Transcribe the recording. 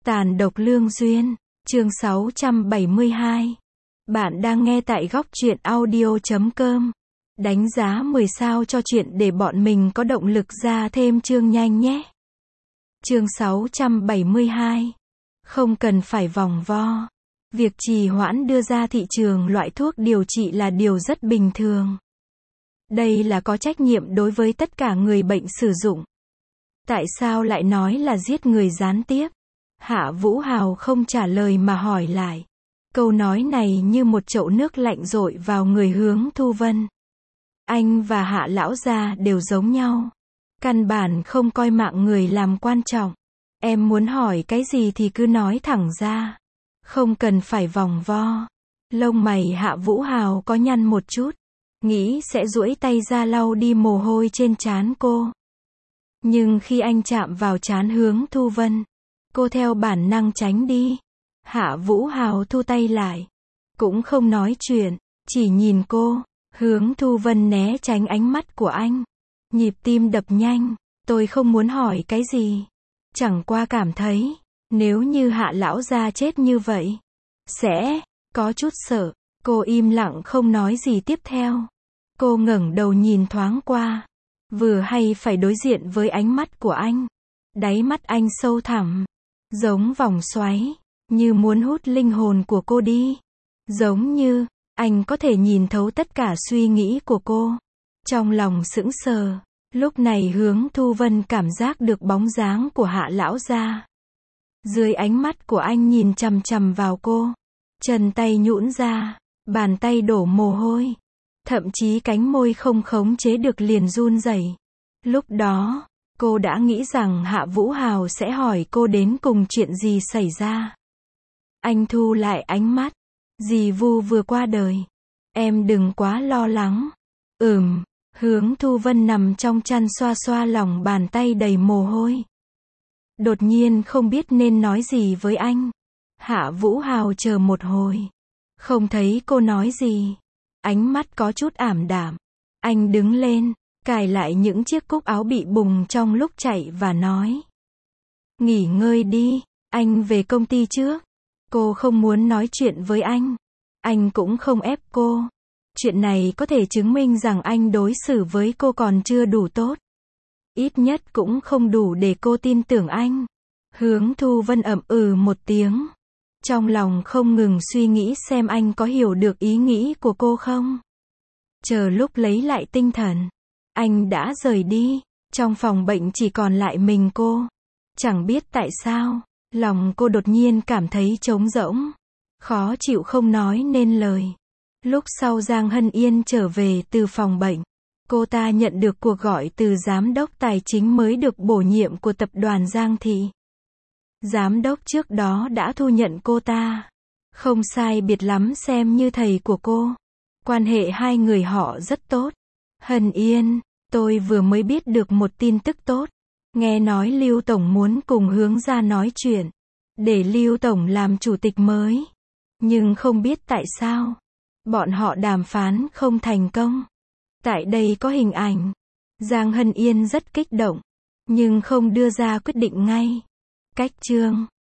Tàn độc lương duyên, chương 672. Bạn đang nghe tại góc truyện audio.com. Đánh giá 10 sao cho chuyện để bọn mình có động lực ra thêm chương nhanh nhé. Chương 672. Không cần phải vòng vo. Việc trì hoãn đưa ra thị trường loại thuốc điều trị là điều rất bình thường. Đây là có trách nhiệm đối với tất cả người bệnh sử dụng. Tại sao lại nói là giết người gián tiếp? Hạ Vũ Hào không trả lời mà hỏi lại. Câu nói này như một chậu nước lạnh dội vào người Hướng Thu Vân. Anh và Hạ lão gia đều giống nhau. Căn bản không coi mạng người làm quan trọng. Em muốn hỏi cái gì thì cứ nói thẳng ra. Không cần phải vòng vo. Lông mày Hạ Vũ Hào có nhăn một chút. Nghĩ sẽ duỗi tay ra lau đi mồ hôi trên trán cô. Nhưng khi anh chạm vào trán Hướng Thu Vân, cô theo bản năng tránh đi. Hạ Vũ Hào thu tay lại. Cũng không nói chuyện, chỉ nhìn cô. Hướng Thu Vân né tránh ánh mắt của anh. Nhịp tim đập nhanh. Tôi không muốn hỏi cái gì. Chẳng qua cảm thấy, nếu như Hạ lão gia chết như vậy, sẽ có chút sợ. Cô im lặng không nói gì tiếp theo. Cô ngẩng đầu nhìn thoáng qua. Vừa hay phải đối diện với ánh mắt của anh. Đáy mắt anh sâu thẳm, giống vòng xoáy, như muốn hút linh hồn của cô đi. Giống như, anh có thể nhìn thấu tất cả suy nghĩ của cô. Trong lòng sững sờ, lúc này Hướng Thu Vân cảm giác được bóng dáng của Hạ lão gia. Dưới ánh mắt của anh nhìn chằm chằm vào cô. Chân tay nhũn ra, bàn tay đổ mồ hôi. Thậm chí cánh môi không khống chế được liền run rẩy. Lúc đó, cô đã nghĩ rằng Hạ Vũ Hào sẽ hỏi cô đến cùng chuyện gì xảy ra. Anh thu lại ánh mắt. Dì Vu vừa qua đời. Em đừng quá lo lắng. Hướng Thu Vân nằm trong chăn xoa xoa lòng bàn tay đầy mồ hôi. Đột nhiên không biết nên nói gì với anh. Hạ Vũ Hào chờ một hồi. Không thấy cô nói gì. Ánh mắt có chút ảm đạm. Anh đứng lên, cài lại những chiếc cúc áo bị bùng trong lúc chạy và nói. Nghỉ ngơi đi, anh về công ty trước. Cô không muốn nói chuyện với anh. Anh cũng không ép cô. Chuyện này có thể chứng minh rằng anh đối xử với cô còn chưa đủ tốt. Ít nhất cũng không đủ để cô tin tưởng anh. Hướng Thu Vân ậm một tiếng. Trong lòng không ngừng suy nghĩ xem anh có hiểu được ý nghĩ của cô không. Chờ lúc lấy lại tinh thần, anh đã rời đi. Trong phòng bệnh chỉ còn lại mình cô. Chẳng biết tại sao, lòng cô đột nhiên cảm thấy trống rỗng. Khó chịu không nói nên lời. Lúc sau Giang Hân Yên trở về từ phòng bệnh, cô ta nhận được cuộc gọi từ giám đốc tài chính mới được bổ nhiệm của tập đoàn Giang Thị. Giám đốc trước đó đã thu nhận cô ta. Không sai biệt lắm xem như thầy của cô. Quan hệ hai người họ rất tốt. Hân Yên, tôi vừa mới biết được một tin tức tốt. Nghe nói Lưu Tổng muốn cùng Hướng gia nói chuyện. Để Lưu Tổng làm chủ tịch mới. Nhưng không biết tại sao. Bọn họ đàm phán không thành công. Tại đây có hình ảnh. Giang Hân Yên rất kích động. Nhưng không đưa ra quyết định ngay. Cách chương